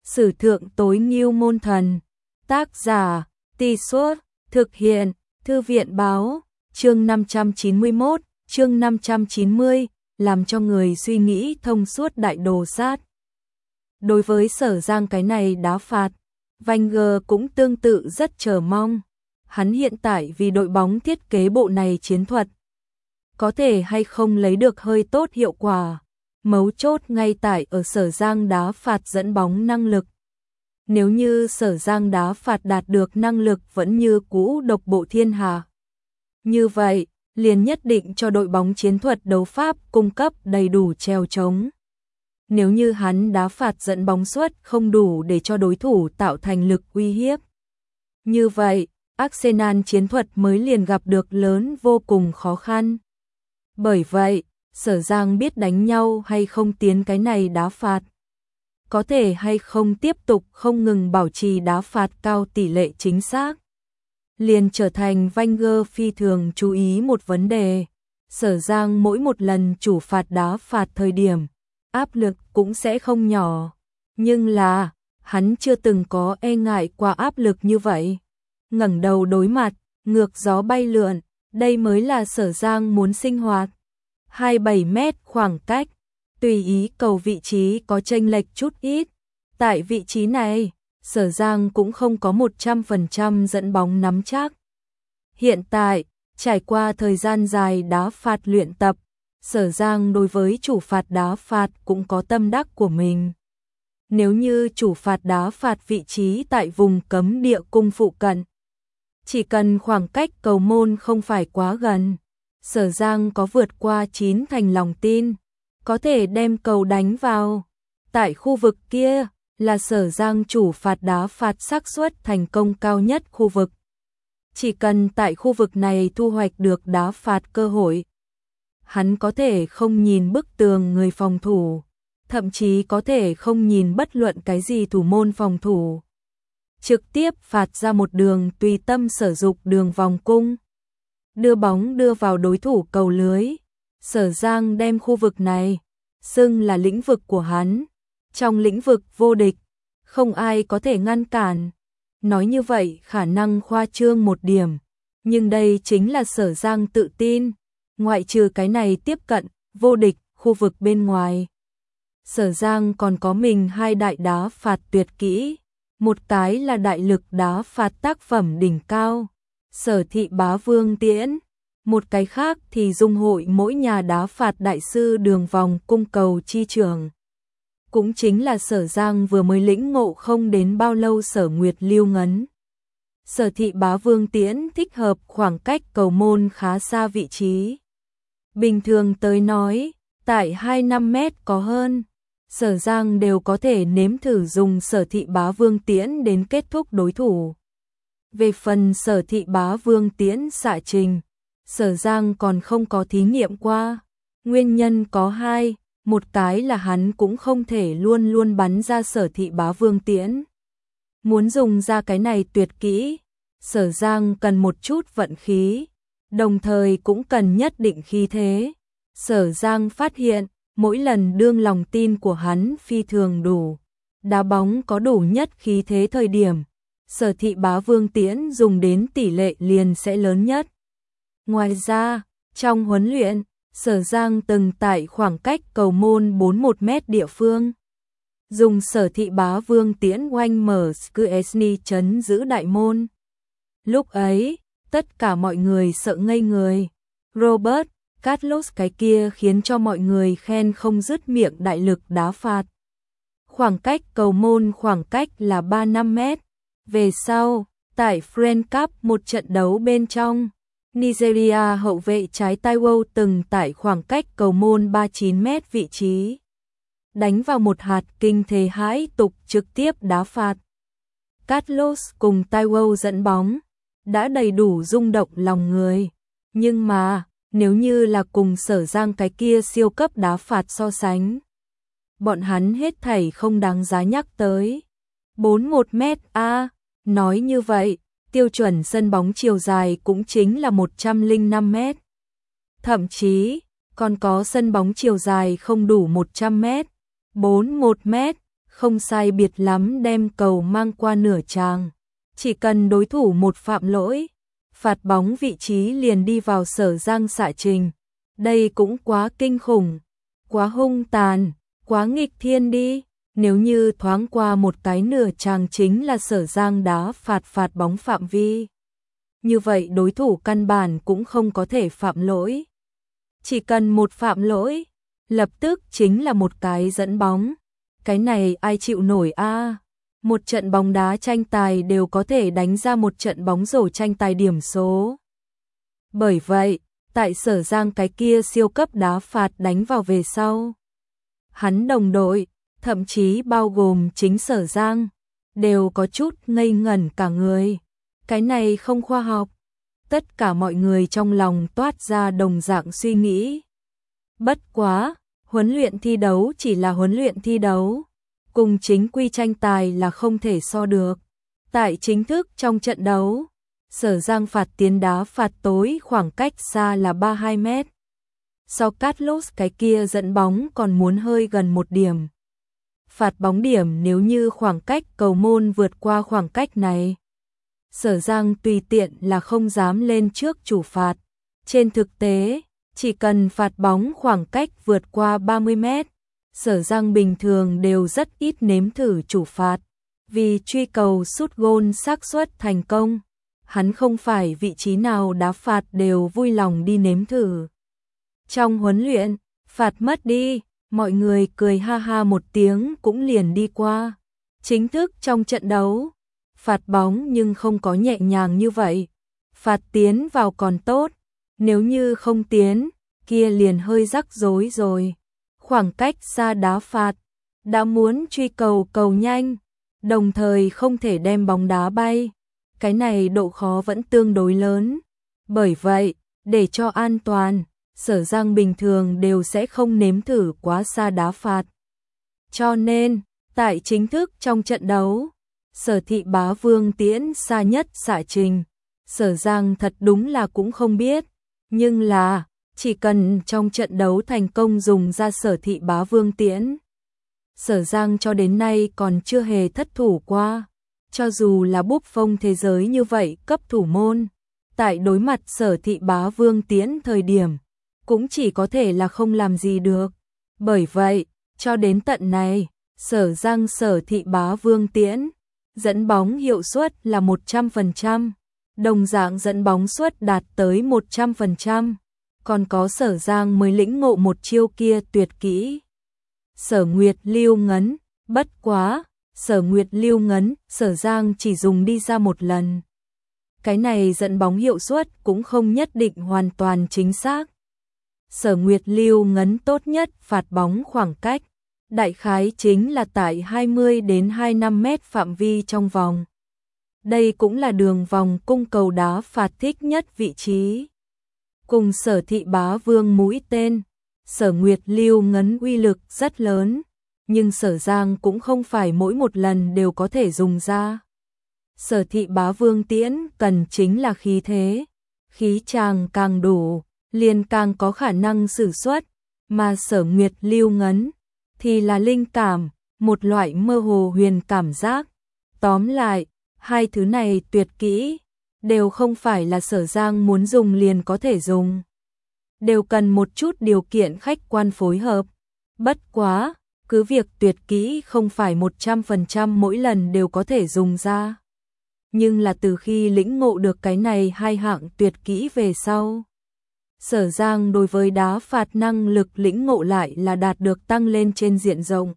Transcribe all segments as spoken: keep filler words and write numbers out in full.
Sử thượng tối ngưu môn thần. Tác giả, Tì Suốt, thực hiện, Thư viện báo, chương năm trăm chín mươi mốt, chương năm trăm chín mươi, làm cho người suy nghĩ thông suốt đại đồ sát. Đối với Sở Giang cái này đá phạt, Wenger cũng tương tự rất chờ mong. Hắn hiện tại vì đội bóng thiết kế bộ này chiến thuật, có thể hay không lấy được hơi tốt hiệu quả. Mấu chốt ngay tại ở Sở Giang đá phạt dẫn bóng năng lực. Nếu như Sở Giang đá phạt đạt được năng lực vẫn như cũ độc bộ thiên hạ, như vậy, liền nhất định cho đội bóng chiến thuật đấu pháp cung cấp đầy đủ treo trống. Nếu như hắn đá phạt dẫn bóng suất không đủ để cho đối thủ tạo thành lực uy hiếp, như vậy, Arsenal chiến thuật mới liền gặp được lớn vô cùng khó khăn. Bởi vậy, Sở Giang biết đánh nhau hay không tiến cái này đá phạt, có thể hay không tiếp tục không ngừng bảo trì đá phạt cao tỷ lệ chính xác, liền trở thành Wenger phi thường chú ý một vấn đề. Sở Giang mỗi một lần chủ phạt đá phạt thời điểm, áp lực cũng sẽ không nhỏ, nhưng là, hắn chưa từng có e ngại qua áp lực như vậy. Ngẩng đầu đối mặt, ngược gió bay lượn, đây mới là Sở Giang muốn sinh hoạt. hai mươi bảy mét khoảng cách, tùy ý cầu vị trí có chênh lệch chút ít. Tại vị trí này, Sở Giang cũng không có một trăm phần trăm dẫn bóng nắm chắc. Hiện tại, trải qua thời gian dài đá phạt luyện tập, Sở Giang đối với chủ phạt đá phạt cũng có tâm đắc của mình. Nếu như chủ phạt đá phạt vị trí tại vùng cấm địa cung phụ cận, chỉ cần khoảng cách cầu môn không phải quá gần, Sở Giang có vượt qua chín thành lòng tin, có thể đem cầu đánh vào. Tại khu vực kia, là Sở Giang chủ phạt đá phạt xác suất thành công cao nhất khu vực. Chỉ cần tại khu vực này thu hoạch được đá phạt cơ hội, hắn có thể không nhìn bức tường người phòng thủ, thậm chí có thể không nhìn bất luận cái gì thủ môn phòng thủ. Trực tiếp phạt ra một đường tùy tâm sử dụng đường vòng cung, đưa bóng đưa vào đối thủ cầu lưới. Sở Giang đem khu vực này xưng là lĩnh vực của hắn, trong lĩnh vực vô địch, không ai có thể ngăn cản. Nói như vậy khả năng khoa trương một điểm, nhưng đây chính là Sở Giang tự tin. Ngoại trừ cái này tiếp cận vô địch khu vực bên ngoài, Sở Giang còn có mình hai đại đá phạt tuyệt kỹ. Một cái là đại lực đá phạt tác phẩm đỉnh cao, Sở Thị Bá Vương Tiễn. Một cái khác thì dung hội mỗi nhà đá phạt đại sư đường vòng cung cầu chi trường. Cũng chính là Sở Giang vừa mới lĩnh ngộ không đến bao lâu Sở Nguyệt Lưu Ngấn. Sở Thị Bá Vương Tiễn thích hợp khoảng cách cầu môn khá xa vị trí. Bình thường tới nói, tại hai mươi lăm mét có hơn, Sở Giang đều có thể nếm thử dùng Sở Thị Bá Vương Tiễn đến kết thúc đối thủ. Về phần Sở Thị Bá Vương Tiễn xạ trình, Sở Giang còn không có thí nghiệm qua. Nguyên nhân có hai, một cái là hắn cũng không thể luôn luôn bắn ra Sở Thị Bá Vương Tiễn. Muốn dùng ra cái này tuyệt kỹ, Sở Giang cần một chút vận khí, đồng thời cũng cần nhất định khí thế. Sở Giang phát hiện, mỗi lần đương lòng tin của hắn phi thường đủ, đá bóng có đủ nhất khí thế thời điểm, Sở Thị Bá Vương Tiễn dùng đến tỷ lệ liền sẽ lớn nhất. Ngoài ra, trong huấn luyện, Sở Giang từng tại khoảng cách cầu môn bốn mươi mốt mét địa phương, dùng Sở Thị Bá Vương Tiễn oanh mở Szczesny chấn giữ đại môn. Lúc ấy, tất cả mọi người sợ ngây người. Robert Carlos cái kia khiến cho mọi người khen không dứt miệng đại lực đá phạt. Khoảng cách cầu môn khoảng cách là ba mươi lăm mét. Về sau, tại French Cup một trận đấu bên trong, Nigeria hậu vệ trái Taiwo từng tại khoảng cách cầu môn ba mươi chín mét vị trí, đánh vào một hạt kinh thế hãi tục trực tiếp đá phạt. Carlos cùng Taiwo dẫn bóng, đã đầy đủ rung động lòng người. Nhưng mà, nếu như là cùng Sở Giang cái kia siêu cấp đá phạt so sánh, bọn hắn hết thảy không đáng giá nhắc tới. bốn mươi mốt mét a, nói như vậy, tiêu chuẩn sân bóng chiều dài cũng chính là một trăm lẻ năm mét. Thậm chí, còn có sân bóng chiều dài không đủ một trăm mét, bốn mươi mốt mét, không sai biệt lắm đem cầu mang qua nửa tràng. Chỉ cần đối thủ một phạm lỗi, phạt bóng vị trí liền đi vào Sở Giang xạ trình. Đây cũng quá kinh khủng, quá hung tàn, quá nghịch thiên đi. Nếu như thoáng qua một cái nửa tràng chính là Sở Giang đá phạt phạt bóng phạm vi. Như vậy đối thủ căn bản cũng không có thể phạm lỗi. Chỉ cần một phạm lỗi, lập tức chính là một cái dẫn bóng. Cái này ai chịu nổi a? À? Một trận bóng đá tranh tài đều có thể đánh ra một trận bóng rổ tranh tài điểm số. Bởi vậy, tại Sở Giang cái kia siêu cấp đá phạt đánh vào về sau, hắn đồng đội, thậm chí bao gồm chính Sở Giang, đều có chút ngây ngẩn cả người. Cái này không khoa học. Tất cả mọi người trong lòng toát ra đồng dạng suy nghĩ. Bất quá, huấn luyện thi đấu chỉ là huấn luyện thi đấu, cùng chính quy tranh tài là không thể so được. Tại chính thức trong trận đấu, Sở Giang phạt tiến đá phạt tối khoảng cách xa là ba mươi hai mét. So Carlos cái kia dẫn bóng còn muốn hơi gần một điểm. Phạt bóng điểm nếu như khoảng cách cầu môn vượt qua khoảng cách này, Sở Giang tùy tiện là không dám lên trước chủ phạt. Trên thực tế, chỉ cần phạt bóng khoảng cách vượt qua ba mươi mét, Sở Giang bình thường đều rất ít nếm thử chủ phạt. Vì truy cầu sút gôn xác suất thành công, hắn không phải vị trí nào đá phạt đều vui lòng đi nếm thử. Trong huấn luyện, phạt mất đi, mọi người cười ha ha một tiếng cũng liền đi qua. Chính thức trong trận đấu, phạt bóng nhưng không có nhẹ nhàng như vậy. Phạt tiến vào còn tốt, nếu như không tiến, kia liền hơi rắc rối rồi. Khoảng cách xa đá phạt, đã muốn truy cầu cầu nhanh, đồng thời không thể đem bóng đá bay. Cái này độ khó vẫn tương đối lớn. Bởi vậy, để cho an toàn, Sở Giang bình thường đều sẽ không nếm thử quá xa đá phạt. Cho nên, tại chính thức trong trận đấu, Sở Thị Bá Vương Tiễn xa nhất xạ trình, Sở Giang thật đúng là cũng không biết. Nhưng là, chỉ cần trong trận đấu thành công dùng ra Sở Thị Bá Vương Tiễn, Sở Giang cho đến nay còn chưa hề thất thủ qua. Cho dù là búp phông thế giới như vậy cấp thủ môn, tại đối mặt Sở Thị Bá Vương Tiễn thời điểm, cũng chỉ có thể là không làm gì được. Bởi vậy, cho đến tận này, Sở Giang Sở Thị Bá Vương Tiễn, dẫn bóng hiệu suất là một trăm phần trăm, đồng dạng dẫn bóng suất đạt tới một trăm phần trăm. Còn có Sở Giang mới lĩnh ngộ một chiêu kia tuyệt kỹ. Sở Nguyệt Lưu Ngấn, bất quá, Sở Nguyệt Lưu Ngấn, Sở Giang chỉ dùng đi ra một lần. Cái này dẫn bóng hiệu suất cũng không nhất định hoàn toàn chính xác. Sở Nguyệt Lưu Ngấn tốt nhất phạt bóng khoảng cách, đại khái chính là tại hai mươi đến hai mươi lăm mét phạm vi trong vòng. Đây cũng là đường vòng cung cầu đá phạt thích nhất vị trí. Cùng Sở Thị Bá Vương mũi tên, Sở Nguyệt Lưu Ngấn uy lực rất lớn, nhưng Sở Giang cũng không phải mỗi một lần đều có thể dùng ra. Sở Thị Bá Vương Tiễn cần chính là khí thế, khí tràng càng đủ, liền càng có khả năng sử xuất, mà Sở Nguyệt Lưu Ngấn thì là linh cảm, một loại mơ hồ huyền cảm giác. Tóm lại, hai thứ này tuyệt kỹ, đều không phải là Sở Giang muốn dùng liền có thể dùng. Đều cần một chút điều kiện khách quan phối hợp. Bất quá, cứ việc tuyệt kỹ không phải một trăm phần trăm mỗi lần đều có thể dùng ra. Nhưng là từ khi lĩnh ngộ được cái này hai hạng tuyệt kỹ về sau, Sở Giang đối với đá phạt năng lực lĩnh ngộ lại là đạt được tăng lên trên diện rộng.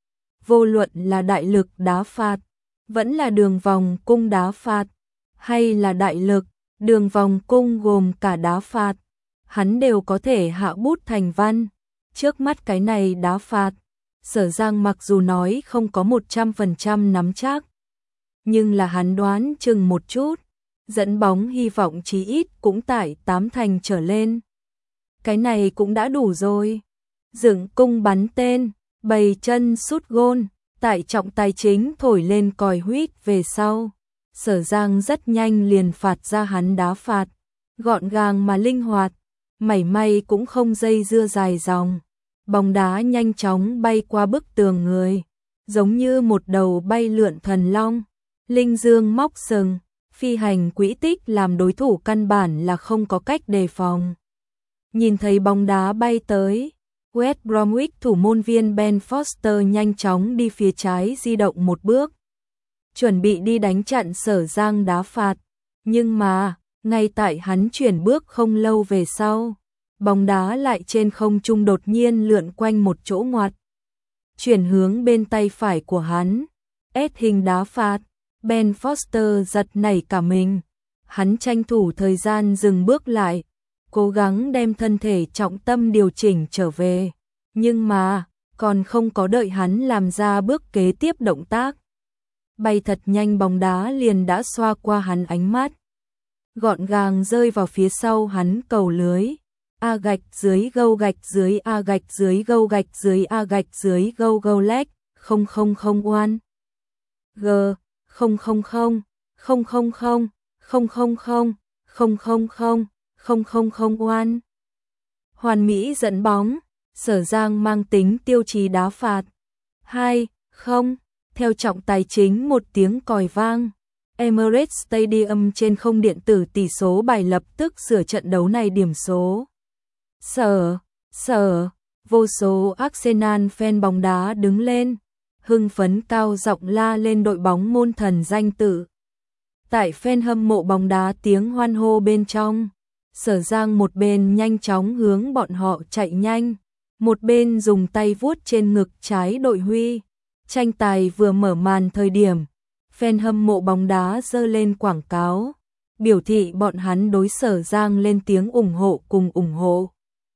Vô luận là đại lực đá phạt, vẫn là đường vòng cung đá phạt, hay là đại lực, đường vòng cung gồm cả đá phạt, hắn đều có thể hạ bút thành văn. Trước mắt cái này đá phạt, Sở Giang mặc dù nói không có một trăm phần trăm nắm chắc, nhưng là hắn đoán chừng một chút, dẫn bóng hy vọng chí ít cũng tại tám thành trở lên. Cái này cũng đã đủ rồi. Dựng cung bắn tên, bày chân sút gôn, tại trọng tài chính thổi lên còi huýt về sau, Sở Giang rất nhanh liền phạt ra hắn đá phạt, gọn gàng mà linh hoạt, mảy may cũng không dây dưa dài dòng. Bóng đá nhanh chóng bay qua bức tường người, giống như một đầu bay lượn thần long, linh dương móc sừng, phi hành quỹ tích làm đối thủ căn bản là không có cách đề phòng. Nhìn thấy bóng đá bay tới, West Bromwich thủ môn viên Ben Foster nhanh chóng đi phía trái di động một bước, chuẩn bị đi đánh chặn Sở Giang đá phạt, nhưng mà, ngay tại hắn chuyển bước không lâu về sau, bóng đá lại trên không trung đột nhiên lượn quanh một chỗ ngoặt, chuyển hướng bên tay phải của hắn, ép hình đá phạt. Ben Foster giật nảy cả mình, hắn tranh thủ thời gian dừng bước lại, cố gắng đem thân thể trọng tâm điều chỉnh trở về, nhưng mà, còn không có đợi hắn làm ra bước kế tiếp động tác. Bay thật nhanh bóng đá liền đã xoa qua hắn ánh mắt, gọn gàng rơi vào phía sau hắn cầu lưới. A gạch dưới gâu gạch dưới A gạch dưới gâu gạch dưới A gạch dưới gâu gâu lách, không không không oan. G, không không không, không không không, không không không, không không không, không không không oan. Hoàn mỹ dẫn bóng, Sở Giang mang tính tiêu chí đá phạt. hai, không, theo trọng tài chính một tiếng còi vang. Emirates Stadium trên không điện tử tỷ số bài lập tức sửa trận đấu này điểm số. Sở, sở, vô số Arsenal fan bóng đá đứng lên, hưng phấn cao giọng la lên đội bóng môn thần danh tự. Tại fan hâm mộ bóng đá tiếng hoan hô bên trong, Sở Giang một bên nhanh chóng hướng bọn họ chạy nhanh, một bên dùng tay vuốt trên ngực trái đội huy. Tranh tài vừa mở màn thời điểm, fan hâm mộ bóng đá giơ lên quảng cáo, biểu thị bọn hắn đối Sở Giang lên tiếng ủng hộ cùng ủng hộ.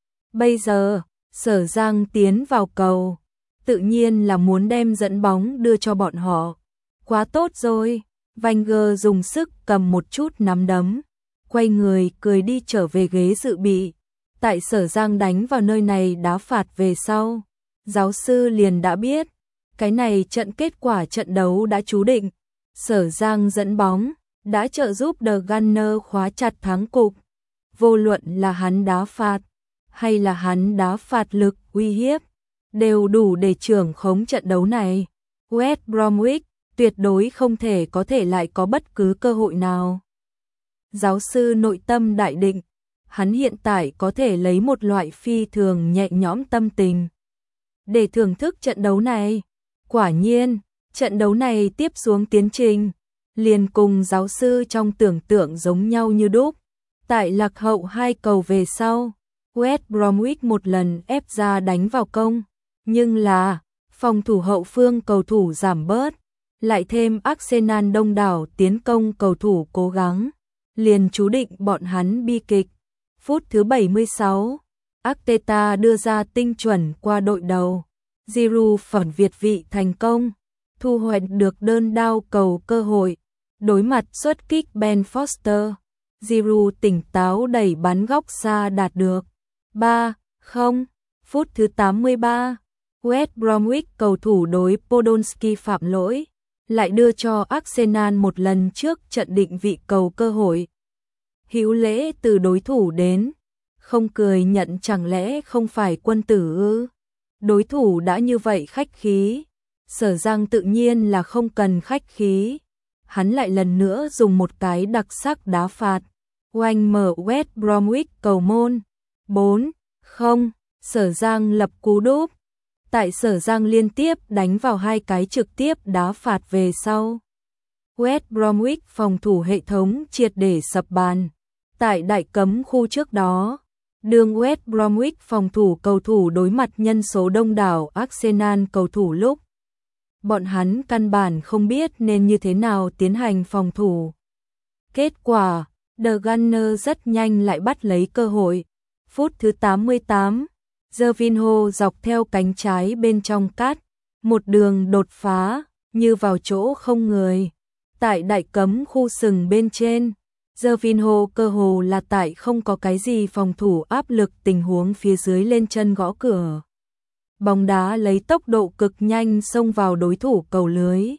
Bây giờ, Sở Giang tiến vào cầu, tự nhiên là muốn đem dẫn bóng đưa cho bọn họ. Quá tốt rồi, Wenger dùng sức cầm một chút nắm đấm, quay người cười đi trở về ghế dự bị. Tại Sở Giang đánh vào nơi này đá phạt về sau, giáo sư liền đã biết, cái này trận kết quả trận đấu đã chú định. Sở Giang dẫn bóng, đã trợ giúp The Gunner khóa chặt thắng cục. Vô luận là hắn đá phạt, hay là hắn đá phạt lực uy hiếp, đều đủ để trưởng khống trận đấu này. West Bromwich tuyệt đối không thể có thể lại có bất cứ cơ hội nào. Giáo sư nội tâm đại định, hắn hiện tại có thể lấy một loại phi thường nhẹ nhõm tâm tình để thưởng thức trận đấu này. Quả nhiên, trận đấu này tiếp xuống tiến trình, liền cùng giáo sư trong tưởng tượng giống nhau như đúc. Tại lạc hậu hai cầu về sau, West Bromwich một lần ép ra đánh vào công, nhưng là, phòng thủ hậu phương cầu thủ giảm bớt, lại thêm Arsenal đông đảo tiến công cầu thủ cố gắng, liền chú định bọn hắn bi kịch. Phút thứ bảy mươi sáu, Arteta đưa ra tinh chuẩn qua đội đầu, Giroud phản việt vị thành công, thu hoạch được đơn đao cầu cơ hội. Đối mặt xuất kích Ben Foster, Giroud tỉnh táo đẩy bắn góc xa đạt được ba không. Phút thứ tám mươi ba, West Bromwich cầu thủ đối Podolski phạm lỗi, lại đưa cho Arsenal một lần trước trận định vị cầu cơ hội. Hữu lễ từ đối thủ đến, không cười nhận chẳng lẽ không phải quân tử ư? Đối thủ đã như vậy khách khí, Sở Giang tự nhiên là không cần khách khí. Hắn lại lần nữa dùng một cái đặc sắc đá phạt, oanh mở West Bromwich cầu môn. bốn không, Sở Giang lập cú đúp. Tại Sở Giang liên tiếp đánh vào hai cái trực tiếp đá phạt về sau, West Bromwich phòng thủ hệ thống triệt để sập bàn. Tại đại cấm khu trước đó, đường West Bromwich phòng thủ cầu thủ đối mặt nhân số đông đảo Arsenal cầu thủ lúc, bọn hắn căn bản không biết nên như thế nào tiến hành phòng thủ. Kết quả, The Gunner rất nhanh lại bắt lấy cơ hội. Phút thứ tám mươi tám, Gervinho dọc theo cánh trái bên trong cắt, một đường đột phá, như vào chỗ không người. Tại đại cấm khu sừng bên trên, Gervinho cơ hồ là tại không có cái gì phòng thủ áp lực tình huống phía dưới lên chân gõ cửa. Bóng đá lấy tốc độ cực nhanh xông vào đối thủ cầu lưới.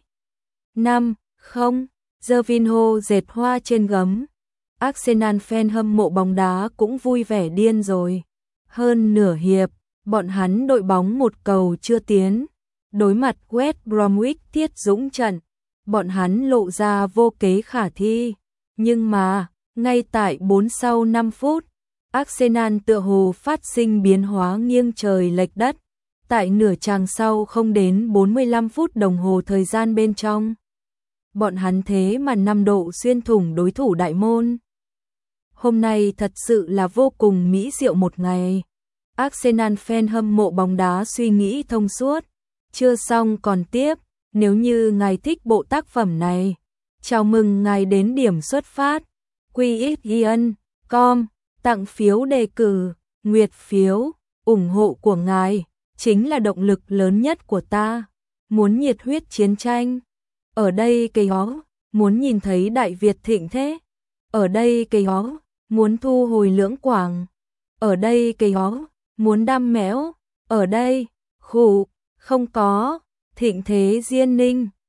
năm không, Gervinho dệt hoa trên gấm. Arsenal fan hâm mộ bóng đá cũng vui vẻ điên rồi. Hơn nửa hiệp, bọn hắn đội bóng một cầu chưa tiến, Đối mặt West Bromwich Thiết Dũng trận, bọn hắn lộ ra vô kế khả thi. Nhưng mà, ngay tại bốn sau năm phút, Arsenal tựa hồ phát sinh biến hóa nghiêng trời lệch đất. Tại nửa chàng sau không đến bốn mươi lăm phút đồng hồ thời gian bên trong. Bọn hắn thế mà năm độ xuyên thủng đối thủ đại môn. Hôm nay thật sự là vô cùng mỹ diệu một ngày. Arsenal fan hâm mộ bóng đá suy nghĩ thông suốt. Chưa xong còn tiếp, nếu như ngài thích bộ tác phẩm này, chào mừng ngài đến điểm xuất phát. quy ích ian chấm com, tặng phiếu đề cử, nguyệt phiếu, ủng hộ của ngài chính là động lực lớn nhất của ta. Muốn nhiệt huyết chiến tranh, ở đây cây ó, muốn nhìn thấy Đại Việt thịnh thế, ở đây cây ó, muốn thu hồi Lưỡng Quảng, ở đây cây ó, muốn đam méo, ở đây, khủ, không có, thịnh thế Diên Ninh.